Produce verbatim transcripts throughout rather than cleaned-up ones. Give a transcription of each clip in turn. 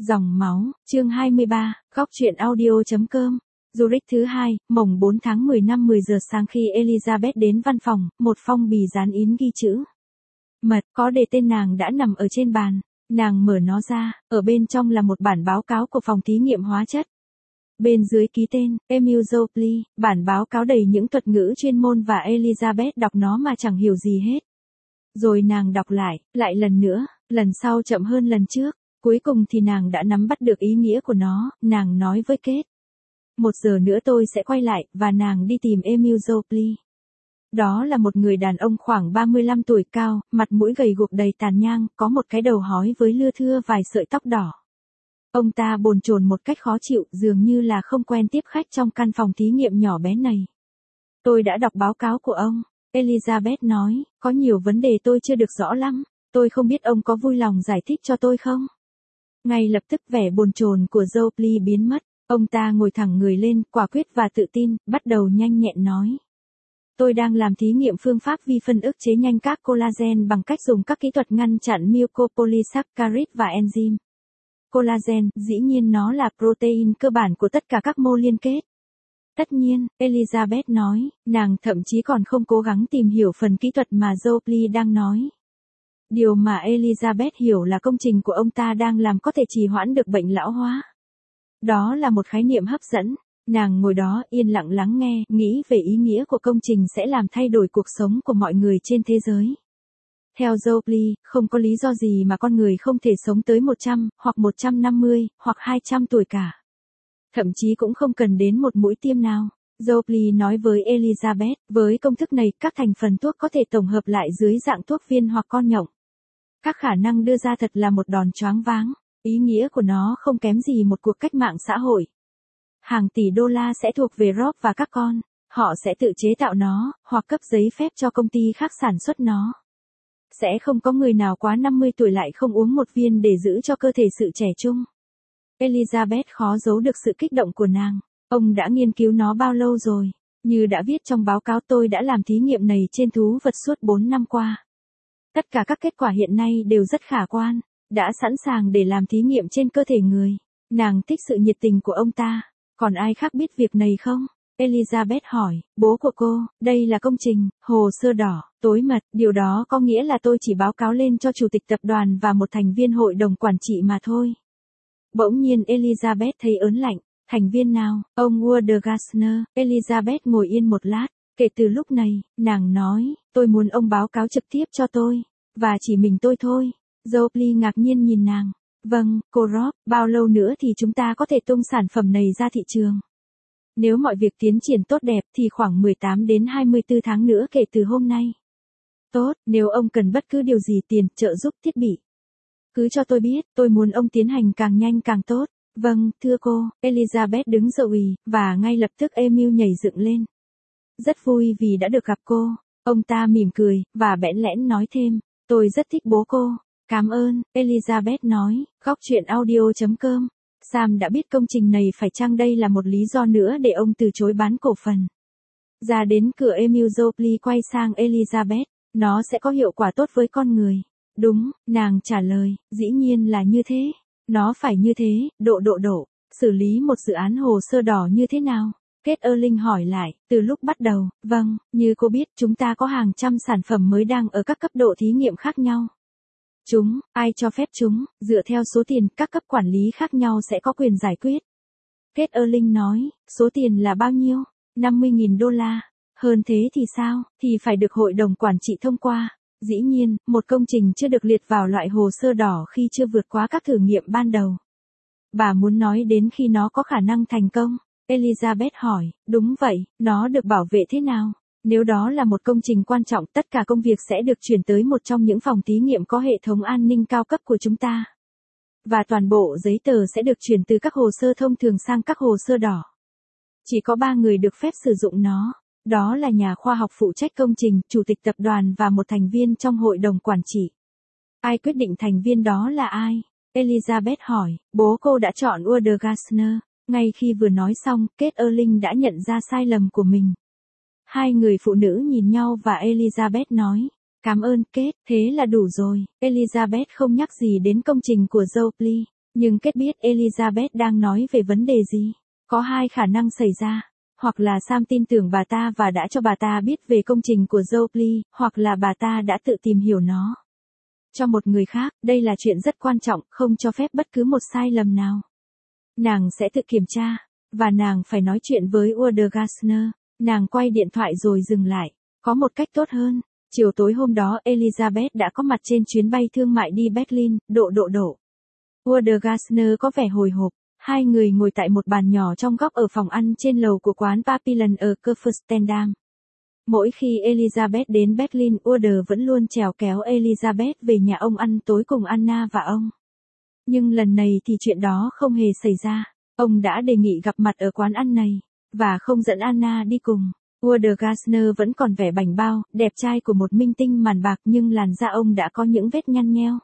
Dòng máu, chương hai mươi ba, góc truyện audio.com. Zurich thứ hai, mồng bốn tháng mười năm mười giờ sáng khi Elizabeth đến văn phòng, một phong bì dán in ghi chữ mật có đề tên nàng đã nằm ở trên bàn. Nàng mở nó ra, ở bên trong là một bản báo cáo của phòng thí nghiệm hóa chất. Bên dưới ký tên, Emil Jopley, bản báo cáo đầy những thuật ngữ chuyên môn và Elizabeth đọc nó mà chẳng hiểu gì hết. Rồi nàng đọc lại, lại lần nữa, lần sau chậm hơn lần trước. Cuối cùng thì nàng đã nắm bắt được ý nghĩa của nó, nàng nói với Kate. Một giờ nữa tôi sẽ quay lại, và nàng đi tìm Emil Jopley. Đó là một người đàn ông khoảng ba mươi lăm tuổi cao, mặt mũi gầy guộc đầy tàn nhang, có một cái đầu hói với lưa thưa vài sợi tóc đỏ. Ông ta bồn chồn một cách khó chịu, dường như là không quen tiếp khách trong căn phòng thí nghiệm nhỏ bé này. Tôi đã đọc báo cáo của ông, Elizabeth nói, có nhiều vấn đề tôi chưa được rõ lắm, tôi không biết ông có vui lòng giải thích cho tôi không? Ngay lập tức vẻ bồn chồn của Jopley biến mất, ông ta ngồi thẳng người lên, quả quyết và tự tin, bắt đầu nhanh nhẹn nói. Tôi đang làm thí nghiệm phương pháp vi phân ức chế nhanh các collagen bằng cách dùng các kỹ thuật ngăn chặn mucopolysaccharide và enzyme. Collagen, dĩ nhiên nó là protein cơ bản của tất cả các mô liên kết. Tất nhiên, Elizabeth nói, nàng thậm chí còn không cố gắng tìm hiểu phần kỹ thuật mà Jopley đang nói. Điều mà Elizabeth hiểu là công trình của ông ta đang làm có thể trì hoãn được bệnh lão hóa. Đó là một khái niệm hấp dẫn. Nàng ngồi đó yên lặng lắng nghe, nghĩ về ý nghĩa của công trình sẽ làm thay đổi cuộc sống của mọi người trên thế giới. Theo Jopley, không có lý do gì mà con người không thể sống tới một trăm, hoặc một trăm năm mươi, hoặc hai trăm tuổi cả. Thậm chí cũng không cần đến một mũi tiêm nào. Jopley nói với Elizabeth, với công thức này các thành phần thuốc có thể tổng hợp lại dưới dạng thuốc viên hoặc con nhộng. Các khả năng đưa ra thật là một đòn choáng váng, ý nghĩa của nó không kém gì một cuộc cách mạng xã hội. Hàng tỷ đô la sẽ thuộc về Rob và các con, họ sẽ tự chế tạo nó, hoặc cấp giấy phép cho công ty khác sản xuất nó. Sẽ không có người nào quá năm mươi tuổi lại không uống một viên để giữ cho cơ thể sự trẻ trung. Elizabeth khó giấu được sự kích động của nàng, ông đã nghiên cứu nó bao lâu rồi, như đã viết trong báo cáo tôi đã làm thí nghiệm này trên thú vật suốt bốn năm qua. Tất cả các kết quả hiện nay đều rất khả quan, đã sẵn sàng để làm thí nghiệm trên cơ thể người. Nàng thích sự nhiệt tình của ông ta. Còn ai khác biết việc này không? Elizabeth hỏi, bố của cô, đây là công trình, hồ sơ đỏ, tối mật, điều đó có nghĩa là tôi chỉ báo cáo lên cho chủ tịch tập đoàn và một thành viên hội đồng quản trị mà thôi. Bỗng nhiên Elizabeth thấy ớn lạnh, thành viên nào, ông Wurdegassner, Elizabeth ngồi yên một lát, kể từ lúc này, nàng nói, tôi muốn ông báo cáo trực tiếp cho tôi, và chỉ mình tôi thôi. Jopley ngạc nhiên nhìn nàng. Vâng, cô Rob, bao lâu nữa thì chúng ta có thể tung sản phẩm này ra thị trường? Nếu mọi việc tiến triển tốt đẹp thì khoảng mười tám đến hai mươi tư tháng nữa kể từ hôm nay. Tốt, nếu ông cần bất cứ điều gì tiền, trợ giúp thiết bị. Cứ cho tôi biết, tôi muốn ông tiến hành càng nhanh càng tốt. Vâng, thưa cô, Elizabeth đứng dậy, và ngay lập tức Emil nhảy dựng lên. Rất vui vì đã được gặp cô. Ông ta mỉm cười, và bẽn lẽn nói thêm, tôi rất thích bố cô. Cảm ơn, Elizabeth nói, góc truyện audio.com. Sam đã biết công trình này phải chăng đây là một lý do nữa để ông từ chối bán cổ phần. Ra đến cửa Emil Jopley quay sang Elizabeth, nó sẽ có hiệu quả tốt với con người. Đúng, nàng trả lời, dĩ nhiên là như thế. Nó phải như thế, độ độ độ, xử lý một dự án hồ sơ đỏ như thế nào? Kate Erling hỏi lại, từ lúc bắt đầu, vâng, như cô biết chúng ta có hàng trăm sản phẩm mới đang ở các cấp độ thí nghiệm khác nhau. Chúng, ai cho phép chúng, dựa theo số tiền các cấp quản lý khác nhau sẽ có quyền giải quyết. Kate Erling nói, số tiền là bao nhiêu? năm mươi nghìn đô la. Hơn thế thì sao? Thì phải được hội đồng quản trị thông qua. Dĩ nhiên, một công trình chưa được liệt vào loại hồ sơ đỏ khi chưa vượt qua các thử nghiệm ban đầu. Bà muốn nói đến khi nó có khả năng thành công? Elizabeth hỏi, đúng vậy, nó được bảo vệ thế nào? Nếu đó là một công trình quan trọng, tất cả công việc sẽ được chuyển tới một trong những phòng thí nghiệm có hệ thống an ninh cao cấp của chúng ta. Và toàn bộ giấy tờ sẽ được chuyển từ các hồ sơ thông thường sang các hồ sơ đỏ. Chỉ có ba người được phép sử dụng nó. Đó là nhà khoa học phụ trách công trình, chủ tịch tập đoàn và một thành viên trong hội đồng quản trị. Ai quyết định thành viên đó là ai? Elizabeth hỏi, bố cô đã chọn Wurdegassner. Ngay khi vừa nói xong, Kate Erling đã nhận ra sai lầm của mình. Hai người phụ nữ nhìn nhau và Elizabeth nói, cảm ơn Kate, thế là đủ rồi. Elizabeth không nhắc gì đến công trình của Jopley. Nhưng kết biết Elizabeth đang nói về vấn đề gì. Có hai khả năng xảy ra. Hoặc là Sam tin tưởng bà ta và đã cho bà ta biết về công trình của Jopley, hoặc là bà ta đã tự tìm hiểu nó. Cho một người khác, đây là chuyện rất quan trọng, không cho phép bất cứ một sai lầm nào. Nàng sẽ tự kiểm tra, và nàng phải nói chuyện với Wurdegasner. Nàng quay điện thoại rồi dừng lại. Có một cách tốt hơn. Chiều tối hôm đó Elizabeth đã có mặt trên chuyến bay thương mại đi Berlin, độ độ độ. Wurdegasner có vẻ hồi hộp. Hai người ngồi tại một bàn nhỏ trong góc ở phòng ăn trên lầu của quán Papillon ở Kurfürstendamm. Mỗi khi Elizabeth đến Berlin, Wurder vẫn luôn chèo kéo Elizabeth về nhà ông ăn tối cùng Anna và ông. Nhưng lần này thì chuyện đó không hề xảy ra. Ông đã đề nghị gặp mặt ở quán ăn này, và không dẫn Anna đi cùng. Wurdegasner vẫn còn vẻ bảnh bao, đẹp trai của một minh tinh màn bạc nhưng làn da ông đã có những vết nhăn nheo.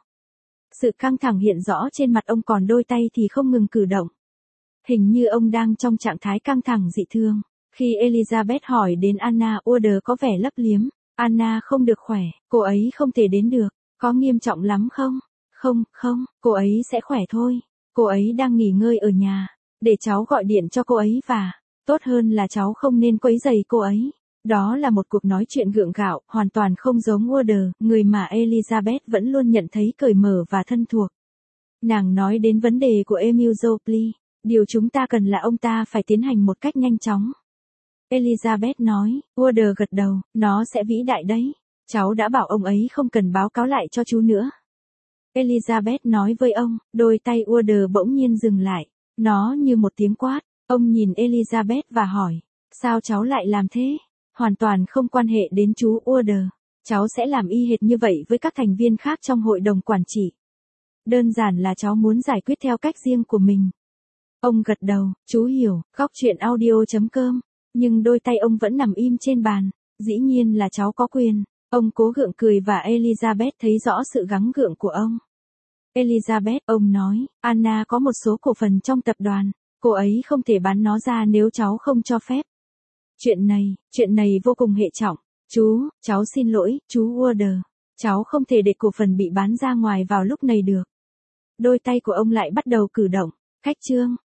Sự căng thẳng hiện rõ trên mặt ông, còn đôi tay thì không ngừng cử động. Hình như ông đang trong trạng thái căng thẳng dị thường. Khi Elizabeth hỏi đến Anna, Wurder có vẻ lấp liếm. Anna không được khỏe, cô ấy không thể đến được. Có nghiêm trọng lắm không? Không, không, cô ấy sẽ khỏe thôi. Cô ấy đang nghỉ ngơi ở nhà. Để cháu gọi điện cho cô ấy và, tốt hơn là cháu không nên quấy rầy cô ấy. Đó là một cuộc nói chuyện gượng gạo, hoàn toàn không giống Wurder, người mà Elizabeth vẫn luôn nhận thấy cởi mở và thân thuộc. Nàng nói đến vấn đề của Emile Jopley. Điều chúng ta cần là ông ta phải tiến hành một cách nhanh chóng. Elizabeth nói. Wurder gật đầu, nó sẽ vĩ đại đấy. Cháu đã bảo ông ấy không cần báo cáo lại cho chú nữa. Elizabeth nói với ông, đôi tay Wurder bỗng nhiên dừng lại. Nó như một tiếng quát. Ông nhìn Elizabeth và hỏi, sao cháu lại làm thế? Hoàn toàn không quan hệ đến chú Wurder. Cháu sẽ làm y hệt như vậy với các thành viên khác trong hội đồng quản trị. Đơn giản là cháu muốn giải quyết theo cách riêng của mình. Ông gật đầu, chú hiểu, góc chuyện audio chấm com. Nhưng đôi tay ông vẫn nằm im trên bàn. Dĩ nhiên là cháu có quyền. Ông cố gượng cười và Elizabeth thấy rõ sự gắng gượng của ông. Elizabeth, ông nói, Anna có một số cổ phần trong tập đoàn. Cô ấy không thể bán nó ra nếu cháu không cho phép. Chuyện này, chuyện này vô cùng hệ trọng. Chú, cháu xin lỗi, chú Wurder. Cháu không thể để cổ phần bị bán ra ngoài vào lúc này được. Đôi tay của ông lại bắt đầu cử động. Khách trương.